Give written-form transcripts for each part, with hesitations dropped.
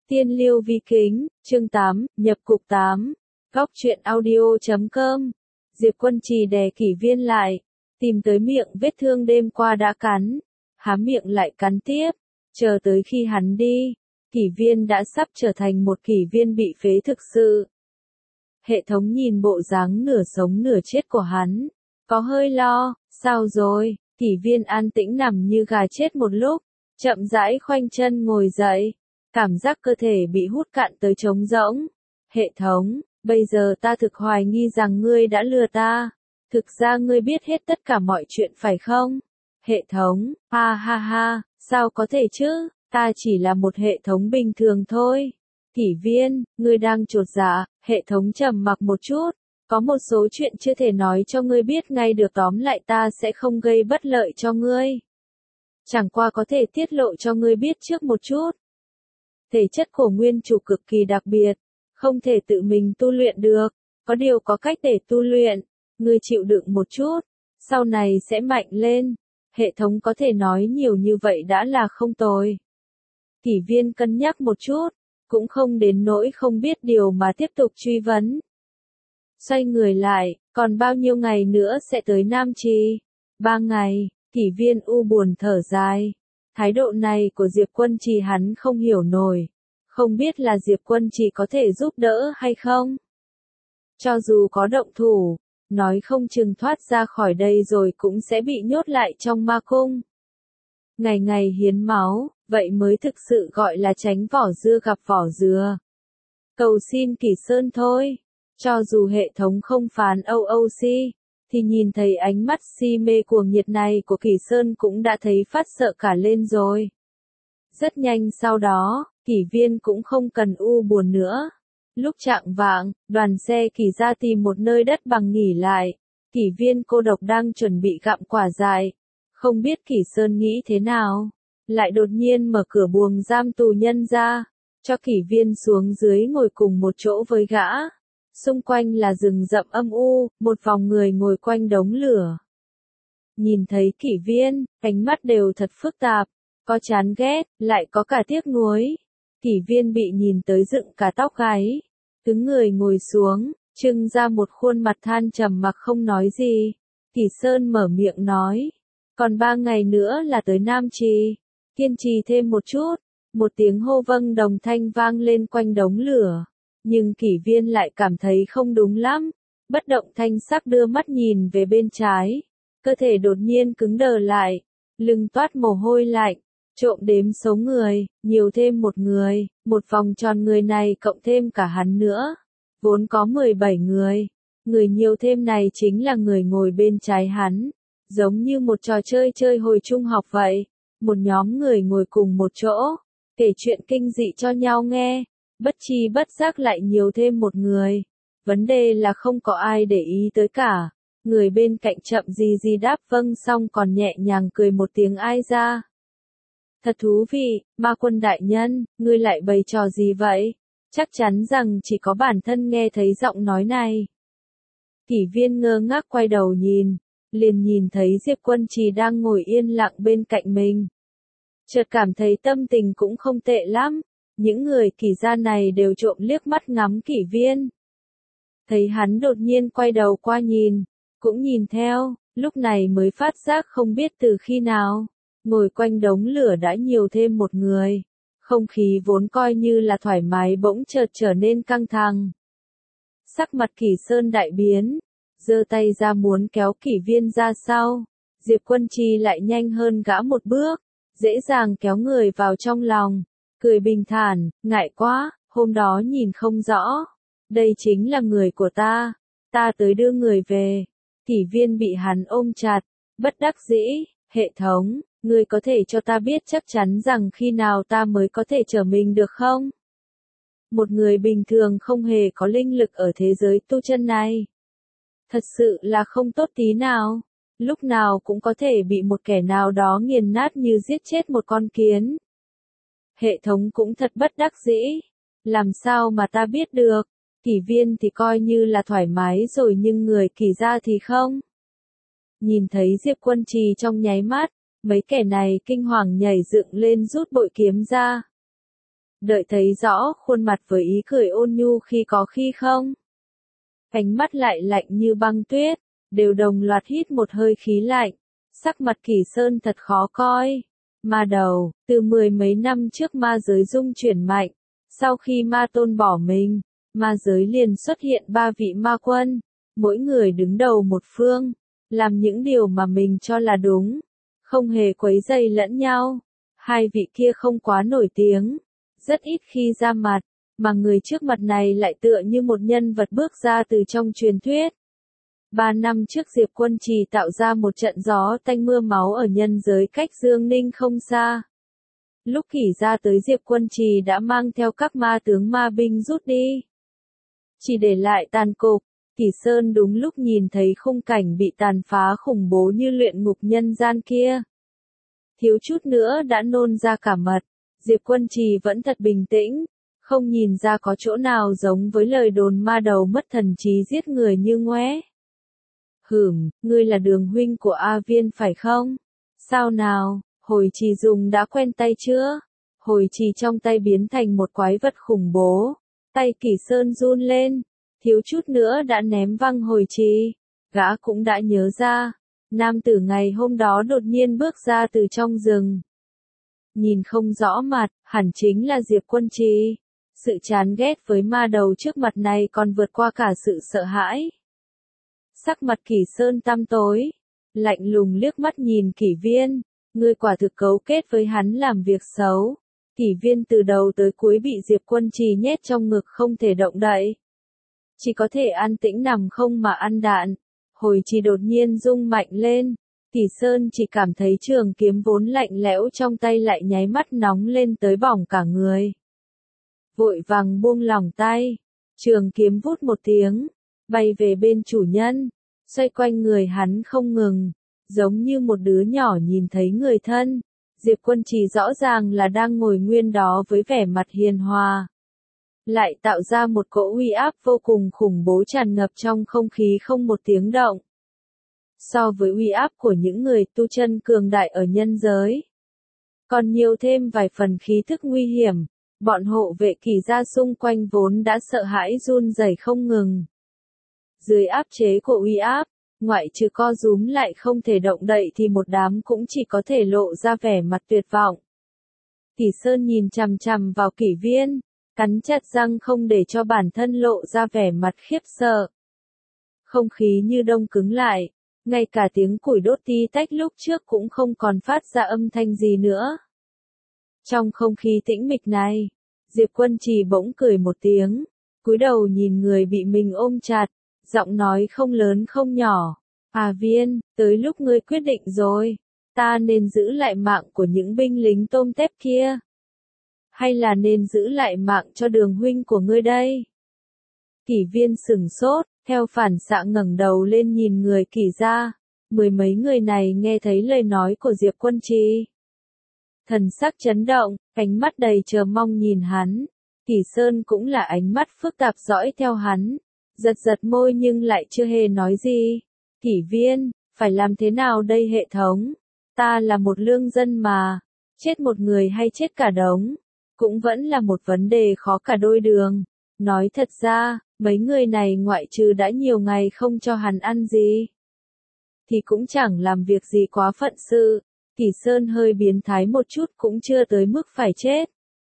Tiên Liêu Vi Kính, chương 8, nhập cục 8. Góc truyện audio.com. Diệp Quân Trì đè Kỷ Viên lại, tìm tới miệng vết thương đêm qua đã cắn, há miệng lại cắn tiếp, chờ tới khi hắn đi, Kỷ Viên đã sắp trở thành một Kỷ Viên bị phế thực sự. Hệ thống nhìn bộ dáng nửa sống nửa chết của hắn, có hơi lo, sao rồi? Kỷ Viên an tĩnh nằm như gà chết một lúc, chậm rãi khoanh chân ngồi dậy, cảm giác cơ thể bị hút cạn tới trống rỗng. Hệ thống, bây giờ ta thực hoài nghi rằng ngươi đã lừa ta. Thực ra ngươi biết hết tất cả mọi chuyện phải không? Hệ thống, ha ha ha, sao có thể chứ, ta chỉ là một hệ thống bình thường thôi. Kỷ Viên, ngươi đang chột dạ, hệ thống trầm mặc một chút. Có một số chuyện chưa thể nói cho ngươi biết ngay được, tóm lại ta sẽ không gây bất lợi cho ngươi. Chẳng qua có thể tiết lộ cho ngươi biết trước một chút. Thể chất của nguyên chủ cực kỳ đặc biệt, không thể tự mình tu luyện được, có điều có cách để tu luyện, ngươi chịu đựng một chút, sau này sẽ mạnh lên. Hệ thống có thể nói nhiều như vậy đã là không tồi. Kỷ Viên cân nhắc một chút, cũng không đến nỗi không biết điều mà tiếp tục truy vấn. Xoay người lại, còn bao nhiêu ngày nữa sẽ tới Nam Trì? 3 ngày, Kỷ Viên u buồn thở dài. Thái độ này của Diệp Quân Trì hắn không hiểu nổi, không biết là Diệp Quân Trì có thể giúp đỡ hay không? Cho dù có động thủ, nói không chừng thoát ra khỏi đây rồi cũng sẽ bị nhốt lại trong ma cung. Ngày ngày hiến máu, vậy mới thực sự gọi là tránh vỏ dưa gặp vỏ dừa. Cầu xin Kỷ Sơn thôi, cho dù hệ thống không phán OOC, thì nhìn thấy ánh mắt si mê cuồng nhiệt này của Kỷ Sơn cũng đã thấy phát sợ cả lên rồi. Rất nhanh sau đó, Kỷ Viên cũng không cần u buồn nữa. Lúc chạng vạng, đoàn xe Kỷ ra tìm một nơi đất bằng nghỉ lại. Kỷ Viên cô độc đang chuẩn bị gặm quả dại. Không biết Kỷ Sơn nghĩ thế nào, lại đột nhiên mở cửa buồng giam tù nhân ra, cho Kỷ Viên xuống dưới ngồi cùng một chỗ với gã. Xung quanh là rừng rậm âm u, một vòng người ngồi quanh đống lửa. Nhìn thấy Kỷ Viên, ánh mắt đều thật phức tạp, có chán ghét, lại có cả tiếc nuối. Kỷ Viên bị nhìn tới dựng cả tóc gáy, cứng người ngồi xuống, trưng ra một khuôn mặt than trầm mặc không nói gì. Kỷ Sơn mở miệng nói, còn 3 ngày nữa là tới Nam Trì, kiên trì thêm một chút. Một tiếng hô vâng đồng thanh vang lên quanh đống lửa. Nhưng Kỷ Viên lại cảm thấy không đúng lắm, bất động thanh sắc đưa mắt nhìn về bên trái, cơ thể đột nhiên cứng đờ lại, lưng toát mồ hôi lạnh, trộm đếm số người, nhiều thêm một người, một vòng tròn người này cộng thêm cả hắn nữa, vốn có 17 người, người nhiều thêm này chính là người ngồi bên trái hắn, giống như một trò chơi chơi hồi trung học vậy, một nhóm người ngồi cùng một chỗ, kể chuyện kinh dị cho nhau nghe. Bất chi bất giác lại nhiều thêm một người. Vấn đề là không có ai để ý tới cả. Người bên cạnh chậm gì đáp vâng xong còn nhẹ nhàng cười một tiếng ai ra. Thật thú vị, Ma Quân đại nhân, ngươi lại bày trò gì vậy? Chắc chắn rằng chỉ có bản thân nghe thấy giọng nói này. Kỷ Viên ngơ ngác quay đầu nhìn, liền nhìn thấy Diệp Quân Trì đang ngồi yên lặng bên cạnh mình. Chợt cảm thấy tâm tình cũng không tệ lắm. Những người Kỷ gia này đều trộm liếc mắt ngắm Kỷ Viên. Thấy hắn đột nhiên quay đầu qua nhìn, cũng nhìn theo, lúc này mới phát giác không biết từ khi nào, ngồi quanh đống lửa đã nhiều thêm một người. Không khí vốn coi như là thoải mái bỗng chợt trở nên căng thẳng. Sắc mặt Kỷ Sơn đại biến, giơ tay ra muốn kéo Kỷ Viên ra sau. Diệp Quân Trì lại nhanh hơn gã một bước, dễ dàng kéo người vào trong lòng. Cười bình thản, ngại quá, hôm đó nhìn không rõ. Đây chính là người của ta tới đưa người về. Kỷ Viên bị hắn ôm chặt, bất đắc dĩ, hệ thống, ngươi có thể cho ta biết chắc chắn rằng khi nào ta mới có thể trở mình được không? Một người bình thường không hề có linh lực ở thế giới tu chân này. Thật sự là không tốt tí nào, lúc nào cũng có thể bị một kẻ nào đó nghiền nát như giết chết một con kiến. Hệ thống cũng thật bất đắc dĩ. Làm sao mà ta biết được? Kỷ Viên thì coi như là thoải mái rồi nhưng người Kỷ gia thì không. Nhìn thấy Diệp Quân Trì trong nháy mắt, mấy kẻ này kinh hoàng nhảy dựng lên rút bội kiếm ra. đợi thấy rõ khuôn mặt với ý cười ôn nhu khi có khi không. Ánh mắt lại lạnh như băng tuyết, đều đồng loạt hít một hơi khí lạnh, sắc mặt Kỷ Sơn thật khó coi. Ma đầu, từ 10 mấy năm trước ma giới dung chuyển mạnh, sau khi ma tôn bỏ mình, ma giới liền xuất hiện 3 vị ma quân, mỗi người đứng đầu một phương, làm những điều mà mình cho là đúng, không hề quấy rầy lẫn nhau. Hai vị kia không quá nổi tiếng, rất ít khi ra mặt, mà người trước mặt này lại tựa như một nhân vật bước ra từ trong truyền thuyết. 3 năm trước Diệp Quân Trì tạo ra một trận gió tanh mưa máu ở nhân giới cách Dương Ninh không xa. Lúc Kỷ ra tới Diệp Quân Trì đã mang theo các ma tướng ma binh rút đi, chỉ để lại tàn cục. Kỷ Sơn đúng lúc nhìn thấy khung cảnh bị tàn phá khủng bố như luyện ngục nhân gian kia, thiếu chút nữa đã nôn ra cả mật. Diệp Quân Trì vẫn thật bình tĩnh, không nhìn ra có chỗ nào giống với lời đồn ma đầu mất thần trí giết người như ngoé. Ngươi là Đường huynh của A Viên phải không? Sao nào, Hồi Trì dùng đã quen tay chưa? Hồi Trì trong tay biến thành một quái vật khủng bố, tay Kỷ Sơn run lên, thiếu chút nữa đã ném văng Hồi Trì. Gã cũng đã nhớ ra, nam tử ngày hôm đó đột nhiên bước ra từ trong rừng. Nhìn không rõ mặt, hẳn chính là Diệp Quân Trì. Sự chán ghét với ma đầu trước mặt này còn vượt qua cả sự sợ hãi. Sắc mặt Kỷ Sơn tăm tối, lạnh lùng liếc mắt nhìn Kỷ Viên, ngươi quả thực cấu kết với hắn làm việc xấu. Kỷ Viên từ đầu tới cuối bị Diệp Quân Trì nhét trong ngực không thể động đậy, chỉ có thể an tĩnh nằm không mà ăn đạn. Hồi Trì đột nhiên rung mạnh lên, Kỷ Sơn chỉ cảm thấy trường kiếm vốn lạnh lẽo trong tay lại nháy mắt nóng lên tới bỏng cả người. Vội vàng buông lỏng tay, trường kiếm vút một tiếng, bay về bên chủ nhân, xoay quanh người hắn không ngừng, giống như một đứa nhỏ nhìn thấy người thân. Diệp Quân Trì rõ ràng là đang ngồi nguyên đó với vẻ mặt hiền hòa, lại tạo ra một cỗ uy áp vô cùng khủng bố tràn ngập trong không khí không một tiếng động. So với uy áp của những người tu chân cường đại ở nhân giới, còn nhiều thêm vài phần khí thức nguy hiểm. Bọn hộ vệ Kỷ gia xung quanh vốn đã sợ hãi run rẩy không ngừng. Dưới áp chế của uy áp, ngoại trừ co rúm lại không thể động đậy thì một đám cũng chỉ có thể lộ ra vẻ mặt tuyệt vọng. Kỷ Sơn nhìn chằm chằm vào Kỷ Viên, cắn chặt răng không để cho bản thân lộ ra vẻ mặt khiếp sợ. Không khí như đông cứng lại, ngay cả tiếng củi đốt tí tách lúc trước cũng không còn phát ra âm thanh gì nữa. Trong không khí tĩnh mịch này, Diệp Quân Trì bỗng cười một tiếng, cúi đầu nhìn người bị mình ôm chặt, giọng nói không lớn không nhỏ. À Viên, tới lúc ngươi quyết định rồi, ta nên giữ lại mạng của những binh lính tôm tép kia, hay là nên giữ lại mạng cho Đường huynh của ngươi đây? Kỷ Viên sửng sốt, theo phản xạ ngẩng đầu lên nhìn người Kỷ gia. Mười mấy người này nghe thấy lời nói của Diệp Quân Trì, thần sắc chấn động, ánh mắt đầy chờ mong nhìn hắn. Kỷ Sơn cũng là ánh mắt phức tạp dõi theo hắn, giật giật môi nhưng lại chưa hề nói gì. Kỷ Viên, phải làm thế nào đây hệ thống? Ta là một lương dân mà, chết một người hay chết cả đống, cũng vẫn là một vấn đề khó cả đôi đường. Nói thật ra, mấy người này ngoại trừ đã nhiều ngày không cho hắn ăn gì, thì cũng chẳng làm việc gì quá phận sự. Kỷ Sơn hơi biến thái một chút cũng chưa tới mức phải chết.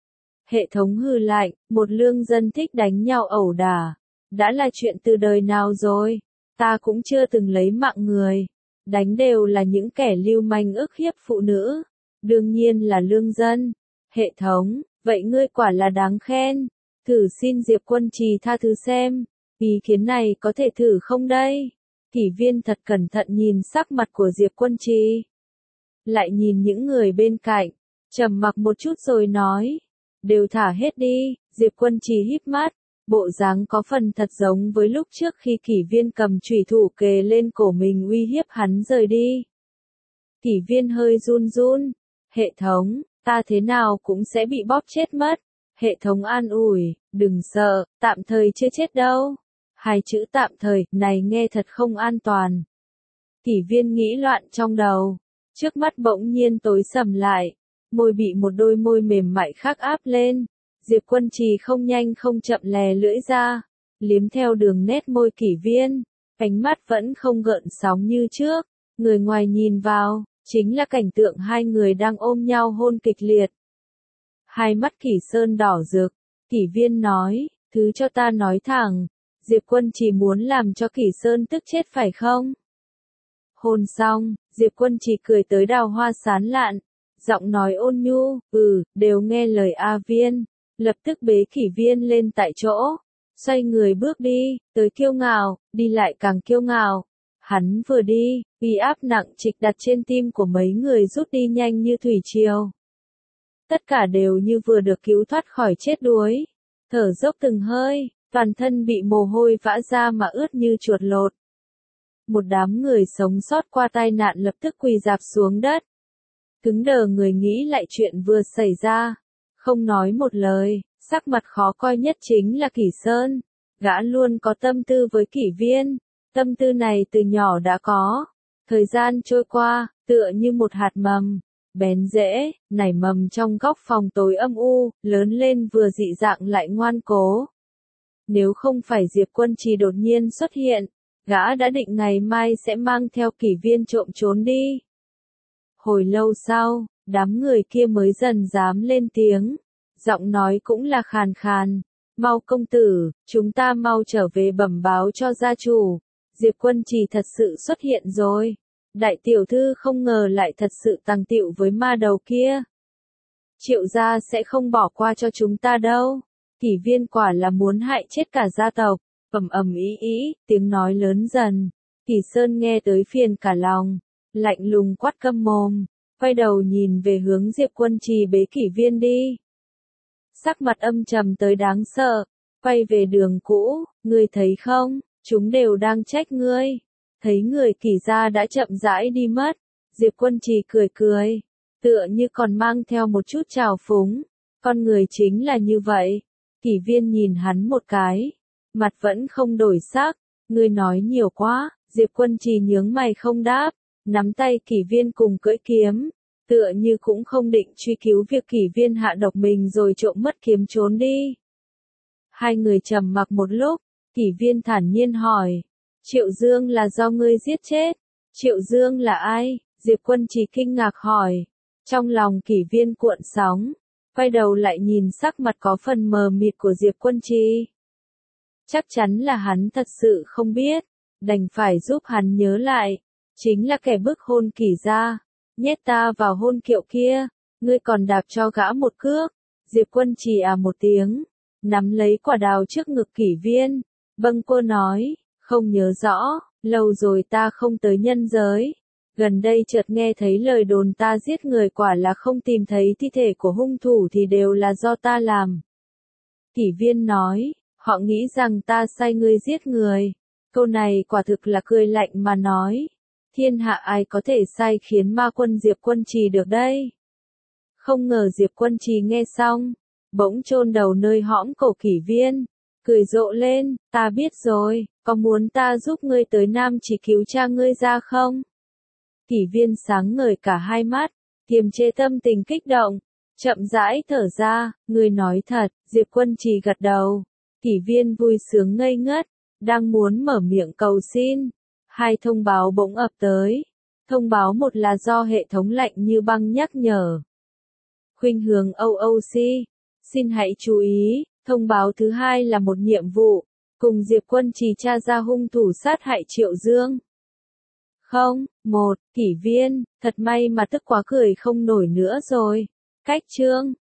Hệ thống hừ lạnh, một lương dân thích đánh nhau ẩu đả, đã là chuyện từ đời nào rồi, ta cũng chưa từng lấy mạng người, đánh đều là những kẻ lưu manh ức hiếp phụ nữ, đương nhiên là lương dân. Hệ thống, vậy ngươi quả là đáng khen, thử xin Diệp Quân Trì tha thứ xem, ý kiến này có thể thử không đây? Kỷ Viên thật cẩn thận nhìn sắc mặt của Diệp Quân Trì, lại nhìn những người bên cạnh, trầm mặc một chút rồi nói, đều thả hết đi. Diệp Quân Trì híp mắt, bộ dáng có phần thật giống với lúc trước khi Kỷ Viên cầm chủy thủ kề lên cổ mình uy hiếp hắn rời đi. Kỷ Viên hơi run run, hệ thống, ta thế nào cũng sẽ bị bóp chết mất. Hệ thống an ủi, đừng sợ, tạm thời chưa chết đâu. Hai chữ tạm thời này nghe thật không an toàn. Kỷ Viên nghĩ loạn trong đầu, trước mắt bỗng nhiên tối sầm lại, môi bị một đôi môi mềm mại khác áp lên, Diệp Quân Trì không nhanh không chậm lè lưỡi ra, liếm theo đường nét môi Kỷ Viên, ánh mắt vẫn không gợn sóng như trước, người ngoài nhìn vào, chính là cảnh tượng hai người đang ôm nhau hôn kịch liệt. Hai mắt Kỷ Sơn đỏ rực, Kỷ Viên nói, thứ cho ta nói thẳng, Diệp Quân Trì muốn làm cho Kỷ Sơn tức chết phải không? Hôn xong, Diệp Quân Trì cười tới đào hoa sán lạn, giọng nói ôn nhu, đều nghe lời A Viên, lập tức bế Kỷ Viên lên tại chỗ, xoay người bước đi, tới kiêu ngạo, đi lại càng kiêu ngạo. Hắn vừa đi, uy áp nặng trịch đặt trên tim của mấy người rút đi nhanh như thủy triều. Tất cả đều như vừa được cứu thoát khỏi chết đuối, thở dốc từng hơi, toàn thân bị mồ hôi vã ra mà ướt như chuột lột. Một đám người sống sót qua tai nạn lập tức quỳ rạp xuống đất. Cứng đờ người nghĩ lại chuyện vừa xảy ra, không nói một lời, sắc mặt khó coi nhất chính là Kỷ Sơn. Gã luôn có tâm tư với Kỷ Viên, tâm tư này từ nhỏ đã có. Thời gian trôi qua, tựa như một hạt mầm, bén rễ, nảy mầm trong góc phòng tối âm u, lớn lên vừa dị dạng lại ngoan cố. Nếu không phải Diệp Quân Trì đột nhiên xuất hiện, gã đã định ngày mai sẽ mang theo Kỷ Viên trộm trốn đi. Hồi lâu sau, đám người kia mới dần dám lên tiếng, giọng nói cũng là khàn khàn, mau công tử, chúng ta mau trở về bẩm báo cho gia chủ, Diệp Quân Trì thật sự xuất hiện rồi, đại tiểu thư không ngờ lại thật sự tàng tiệu với ma đầu kia. Triệu gia sẽ không bỏ qua cho chúng ta đâu, Kỷ Viên quả là muốn hại chết cả gia tộc, ầm ý, tiếng nói lớn dần, Kỷ Sơn nghe tới phiền cả lòng, lạnh lùng quát câm mồm, quay đầu nhìn về hướng Diệp Quân Trì bế Kỷ Viên đi. Sắc mặt âm trầm tới đáng sợ, quay về đường cũ, ngươi thấy không, chúng đều đang trách ngươi. Thấy người Kỷ gia đã chậm rãi đi mất, Diệp Quân Trì cười, tựa như còn mang theo một chút trào phúng, con người chính là như vậy. Kỷ Viên nhìn hắn một cái, mặt vẫn không đổi sắc, ngươi nói nhiều quá, Diệp Quân Trì nhướng mày không đáp, nắm tay Kỷ Viên cùng cưỡi kiếm, tựa như cũng không định truy cứu việc Kỷ Viên hạ độc mình rồi trộm mất kiếm trốn đi. Hai người trầm mặc một lúc, Kỷ Viên thản nhiên hỏi, Triệu Dương là do ngươi giết chết? Triệu Dương là ai? Diệp Quân Trì kinh ngạc hỏi. Trong lòng Kỷ Viên cuộn sóng, quay đầu lại nhìn sắc mặt có phần mờ mịt của Diệp Quân Trì. Chắc chắn là hắn thật sự không biết, đành phải giúp hắn nhớ lại, chính là kẻ bức hôn Kỷ gia, nhét ta vào hôn kiệu kia, ngươi còn đạp cho gã một cước. Diệp Quân Trì một tiếng, nắm lấy quả đào trước ngực Kỷ Viên, bâng quơ nói, không nhớ rõ, lâu rồi ta không tới nhân giới. Gần đây chợt nghe thấy lời đồn ta giết người, quả là không tìm thấy thi thể của hung thủ thì đều là do ta làm. Kỷ Viên nói, họ nghĩ rằng ta sai ngươi giết người. Câu này quả thực là cười lạnh mà nói. Thiên hạ ai có thể sai khiến ma quân Diệp Quân Trì được đây? Không ngờ Diệp Quân Trì nghe xong, bỗng chôn đầu nơi hõm cổ Kỷ Viên, cười rộ lên, ta biết rồi, có muốn ta giúp ngươi tới Nam Chỉ cứu cha ngươi ra không? Kỷ Viên sáng ngời cả hai mắt, kiềm chế tâm tình kích động, chậm rãi thở ra, ngươi nói thật. Diệp Quân Trì gật đầu. Kỷ Viên vui sướng ngây ngất, đang muốn mở miệng cầu xin, hai thông báo bỗng ập tới. Thông báo một là do hệ thống lạnh như băng nhắc nhở. Khuynh hướng OOC, xin hãy chú ý. Thông báo thứ hai là một nhiệm vụ, cùng Diệp Quân Trì tra ra hung thủ sát hại Triệu Dương. Kỷ Viên, thật may mà tức quá cười không nổi nữa rồi. Cách chương